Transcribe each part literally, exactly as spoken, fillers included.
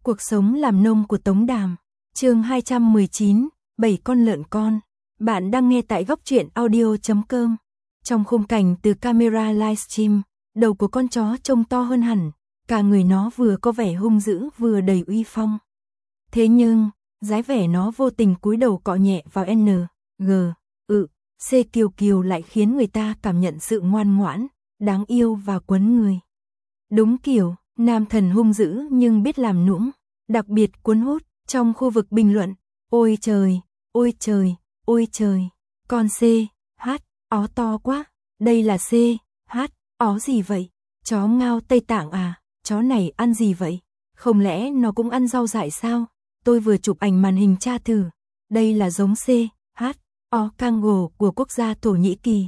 Cuộc sống làm nông của Tống Đàm. Chương hai trăm mười chín, bảy con lợn con. Bạn đang nghe tại góc truyện audio chấm com. Trong khung cảnh từ camera livestream, đầu của con chó trông to hơn hẳn, cả người nó vừa có vẻ hung dữ vừa đầy uy phong. Thế nhưng, dáng vẻ nó vô tình cúi đầu cọ nhẹ vào N, G, ự, C kiều kiều lại khiến người ta cảm nhận sự ngoan ngoãn, đáng yêu và quấn người. Đúng kiểu, nam thần hung dữ nhưng biết làm nũng, đặc biệt cuốn hút. Trong khu vực bình luận, ôi trời, ôi trời, ôi trời, con C, H, ó to quá, đây là C, H, ó gì vậy? Chó ngao Tây Tạng à, chó này ăn gì vậy? Không lẽ nó cũng ăn rau dại sao? Tôi vừa chụp ảnh màn hình tra thử, đây là giống C, H, ó Kango của quốc gia Thổ Nhĩ Kỳ.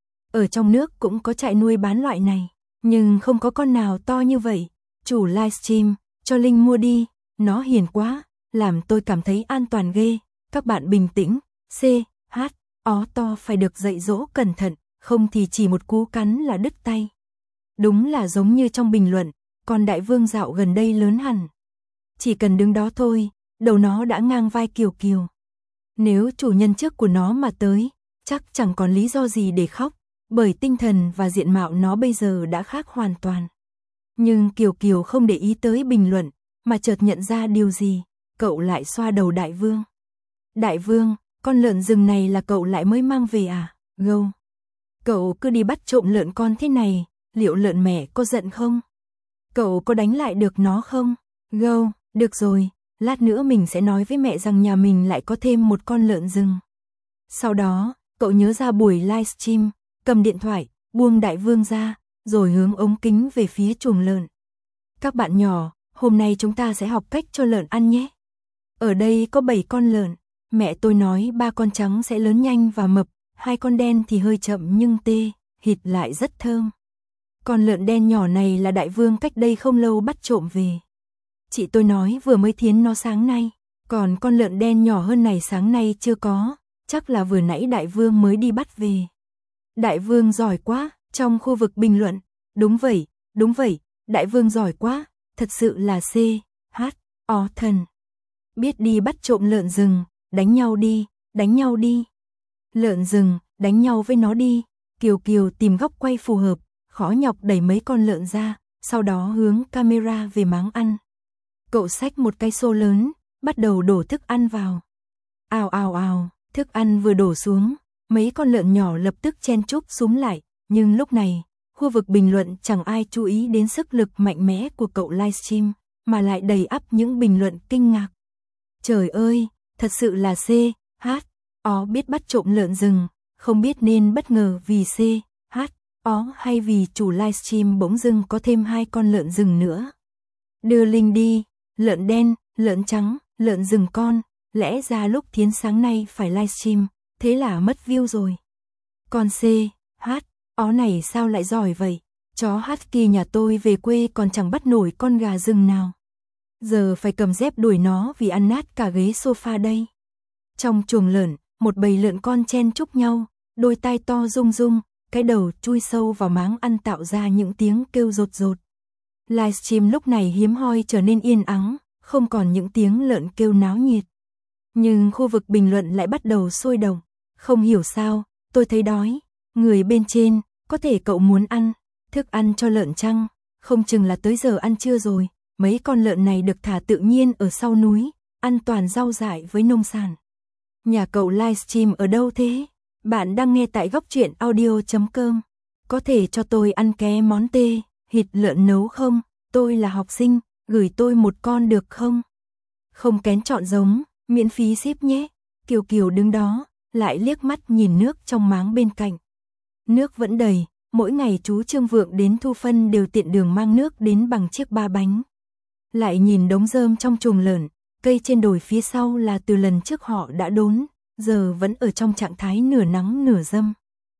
Ở trong nước cũng có trại nuôi bán loại này, nhưng không có con nào to như vậy. Chủ livestream, cho link mua đi, nó hiền quá, làm tôi cảm thấy an toàn ghê. Các bạn bình tĩnh, C, H, ó to phải được dạy dỗ cẩn thận, không thì chỉ một cú cắn là đứt tay. Đúng là giống như trong bình luận, con đại vương dạo gần đây lớn hẳn. Chỉ cần đứng đó thôi, đầu nó đã ngang vai kiều kiều. Nếu chủ nhân trước của nó mà tới, chắc chẳng còn lý do gì để khóc, bởi tinh thần và diện mạo nó bây giờ đã khác hoàn toàn. Nhưng Kiều Kiều không để ý tới bình luận, mà chợt nhận ra điều gì, cậu lại xoa đầu đại vương. Đại vương, con lợn rừng này là cậu lại mới mang về à? Gâu. Cậu cứ đi bắt trộm lợn con thế này, liệu lợn mẹ có giận không? Cậu có đánh lại được nó không? Gâu, được rồi, lát nữa mình sẽ nói với mẹ rằng nhà mình lại có thêm một con lợn rừng. Sau đó, cậu nhớ ra buổi livestream, cầm điện thoại, buông đại vương ra, rồi hướng ống kính về phía chuồng lợn. Các bạn nhỏ, hôm nay chúng ta sẽ học cách cho lợn ăn nhé. Ở đây có bảy con lợn, mẹ tôi nói ba con trắng sẽ lớn nhanh và mập, hai con đen thì hơi chậm nhưng tê, thịt lại rất thơm. Con lợn đen nhỏ này là đại vương cách đây không lâu bắt trộm về. Chị tôi nói vừa mới thiến nó sáng nay, còn con lợn đen nhỏ hơn này sáng nay chưa có, chắc là vừa nãy đại vương mới đi bắt về. Đại vương giỏi quá. Trong khu vực bình luận, đúng vậy, đúng vậy, đại vương giỏi quá, thật sự là C, H, ó thần. Biết đi bắt trộm lợn rừng, đánh nhau đi, đánh nhau đi. Lợn rừng, đánh nhau với nó đi. Kiều Kiều tìm góc quay phù hợp, khó nhọc đẩy mấy con lợn ra, sau đó hướng camera về máng ăn. Cậu xách một cái xô lớn, bắt đầu đổ thức ăn vào. Ào ào ào, thức ăn vừa đổ xuống, mấy con lợn nhỏ lập tức chen chúc xúm lại. Nhưng lúc này, khu vực bình luận chẳng ai chú ý đến sức lực mạnh mẽ của cậu livestream, mà lại đầy ắp những bình luận kinh ngạc. Trời ơi, thật sự là C, H, ó biết bắt trộm lợn rừng, không biết nên bất ngờ vì C, H, ó hay vì chủ livestream bỗng dưng có thêm hai con lợn rừng nữa. Đưa link đi, lợn đen, lợn trắng, lợn rừng con, lẽ ra lúc thiến sáng nay phải livestream, thế là mất view rồi. Con C, H, ó này sao lại giỏi vậy? Chó Husky nhà tôi về quê còn chẳng bắt nổi con gà rừng nào. Giờ phải cầm dép đuổi nó vì ăn nát cả ghế sofa đây. Trong chuồng lợn, một bầy lợn con chen chúc nhau, đôi tai to rung rung, cái đầu chui sâu vào máng ăn tạo ra những tiếng kêu rột rột. Livestream lúc này hiếm hoi trở nên yên ắng, không còn những tiếng lợn kêu náo nhiệt. Nhưng khu vực bình luận lại bắt đầu sôi động. Không hiểu sao, tôi thấy đói. Người bên trên, có thể cậu muốn ăn thức ăn cho lợn chăng? Không chừng là tới giờ ăn trưa rồi. Mấy con lợn này được thả tự nhiên ở sau núi, ăn toàn rau dại với nông sản. Nhà cậu livestream ở đâu thế? Bạn đang nghe tại góc truyện audio chấm com. Có thể cho tôi ăn ké món tê, thịt lợn nấu không? Tôi là học sinh, gửi tôi một con được không? Không kén chọn giống, miễn phí ship nhé. Kiều Kiều đứng đó, lại liếc mắt nhìn nước trong máng bên cạnh. Nước vẫn đầy, mỗi ngày chú Trương Vượng đến thu phân đều tiện đường mang nước đến bằng chiếc ba bánh. Lại nhìn đống rơm trong chuồng lợn, cây trên đồi phía sau là từ lần trước họ đã đốn, giờ vẫn ở trong trạng thái nửa nắng nửa râm.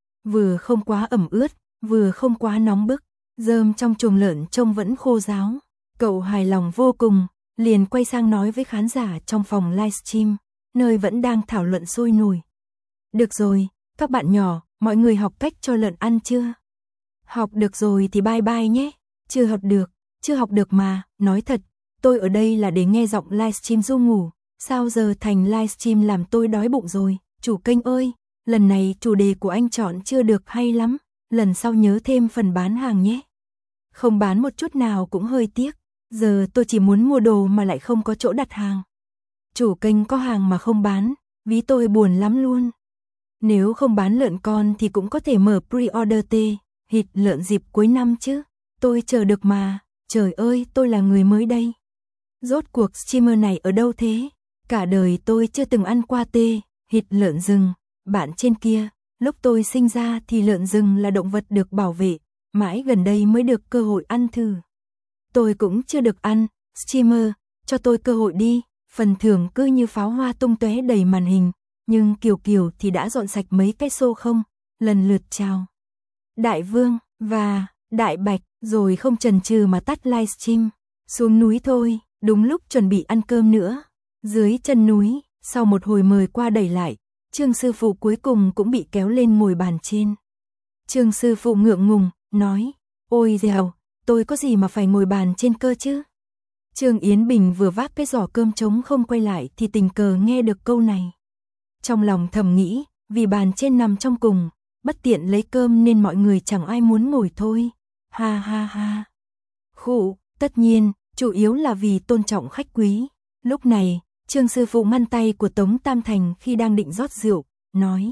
Vừa không quá ẩm ướt, vừa không quá nóng bức, rơm trong chuồng lợn trông vẫn khô ráo. Cậu hài lòng vô cùng, liền quay sang nói với khán giả trong phòng livestream, nơi vẫn đang thảo luận sôi nổi. Được rồi, các bạn nhỏ, mọi người học cách cho lợn ăn chưa? Học được rồi thì bye bye nhé. Chưa học được, chưa học được mà, nói thật, tôi ở đây là để nghe giọng livestream ru ngủ, sao giờ thành livestream làm tôi đói bụng rồi, chủ kênh ơi, lần này chủ đề của anh chọn chưa được hay lắm, lần sau nhớ thêm phần bán hàng nhé. Không bán một chút nào cũng hơi tiếc, giờ tôi chỉ muốn mua đồ mà lại không có chỗ đặt hàng. Chủ kênh có hàng mà không bán, ví tôi buồn lắm luôn. Nếu không bán lợn con thì cũng có thể mở pre-order tê, thịt lợn dịp cuối năm chứ, tôi chờ được mà, trời ơi tôi là người mới đây. Rốt cuộc streamer này ở đâu thế? Cả đời tôi chưa từng ăn qua tê, thịt lợn rừng, bạn trên kia, lúc tôi sinh ra thì lợn rừng là động vật được bảo vệ, mãi gần đây mới được cơ hội ăn thử. Tôi cũng chưa được ăn, streamer, cho tôi cơ hội đi, phần thưởng cứ như pháo hoa tung tóe đầy màn hình, nhưng Kiều Kiều thì đã dọn sạch mấy cái xô không, lần lượt chào. Đại Vương, và, Đại Bạch, rồi không chần chừ mà tắt livestream, xuống núi thôi, đúng lúc chuẩn bị ăn cơm nữa. Dưới chân núi, sau một hồi mời qua đẩy lại, Trương sư phụ cuối cùng cũng bị kéo lên ngồi bàn trên. Trương sư phụ ngượng ngùng, nói, ôi dèo, tôi có gì mà phải ngồi bàn trên cơ chứ? Trương Yến Bình vừa vác cái giỏ cơm trống không quay lại thì tình cờ nghe được câu này. Trong lòng thầm nghĩ, vì bàn trên nằm trong cùng, bất tiện lấy cơm nên mọi người chẳng ai muốn ngồi thôi. Ha ha ha. Khụ, tất nhiên, chủ yếu là vì tôn trọng khách quý. Lúc này, Trương sư phụ ngăn tay của Tống Tam Thành khi đang định rót rượu, nói.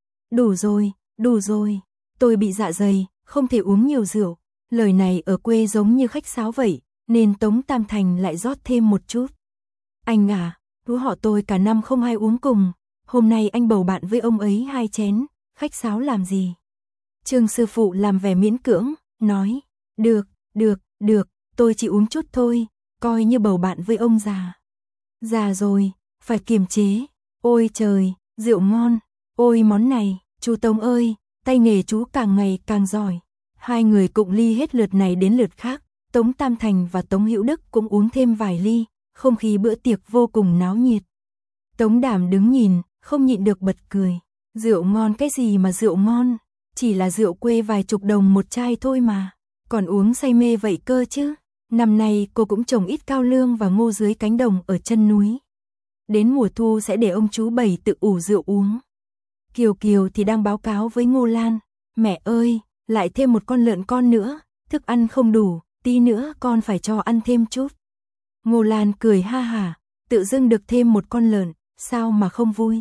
Đủ rồi, đủ rồi, tôi bị dạ dày, không thể uống nhiều rượu. Lời này ở quê giống như khách sáo vậy, nên Tống Tam Thành lại rót thêm một chút. Anh à, chú họ tôi cả năm không hay uống cùng, hôm nay anh bầu bạn với ông ấy hai chén, khách sáo làm gì? Trương sư phụ làm vẻ miễn cưỡng, nói, được, được, được, tôi chỉ uống chút thôi, coi như bầu bạn với ông già. Già rồi, phải kiềm chế, ôi trời, rượu ngon, ôi món này, chú Tống ơi, tay nghề chú càng ngày càng giỏi. Hai người cụng ly hết lượt này đến lượt khác, Tống Tam Thành và Tống Hữu Đức cũng uống thêm vài ly, không khí bữa tiệc vô cùng náo nhiệt. Tống Đàm đứng nhìn, không nhịn được bật cười, rượu ngon cái gì mà rượu ngon, chỉ là rượu quê vài chục đồng một chai thôi mà, còn uống say mê vậy cơ chứ. Năm nay cô cũng trồng ít cao lương và ngô dưới cánh đồng ở chân núi. Đến mùa thu sẽ để ông chú Bảy tự ủ rượu uống. Kiều Kiều thì đang báo cáo với Ngô Lan, mẹ ơi, lại thêm một con lợn con nữa, thức ăn không đủ, tí nữa con phải cho ăn thêm chút. Ngô Lan cười ha hả, tự dưng được thêm một con lợn, sao mà không vui.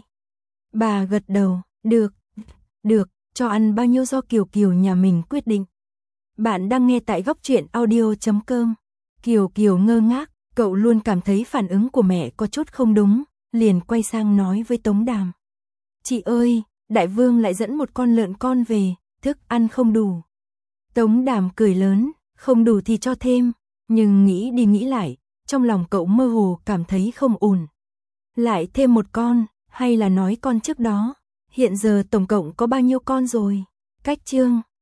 Bà gật đầu, được, được, cho ăn bao nhiêu do Kiều Kiều nhà mình quyết định. Bạn đang nghe tại góc truyện audio chấm com. Kiều Kiều ngơ ngác, cậu luôn cảm thấy phản ứng của mẹ có chút không đúng, liền quay sang nói với Tống Đàm. Chị ơi, Đại Vương lại dẫn một con lợn con về, thức ăn không đủ. Tống Đàm cười lớn, không đủ thì cho thêm, nhưng nghĩ đi nghĩ lại, trong lòng cậu mơ hồ cảm thấy không ổn. Lại thêm một con, hay là nói con trước đó, hiện giờ tổng cộng có bao nhiêu con rồi? Cách chương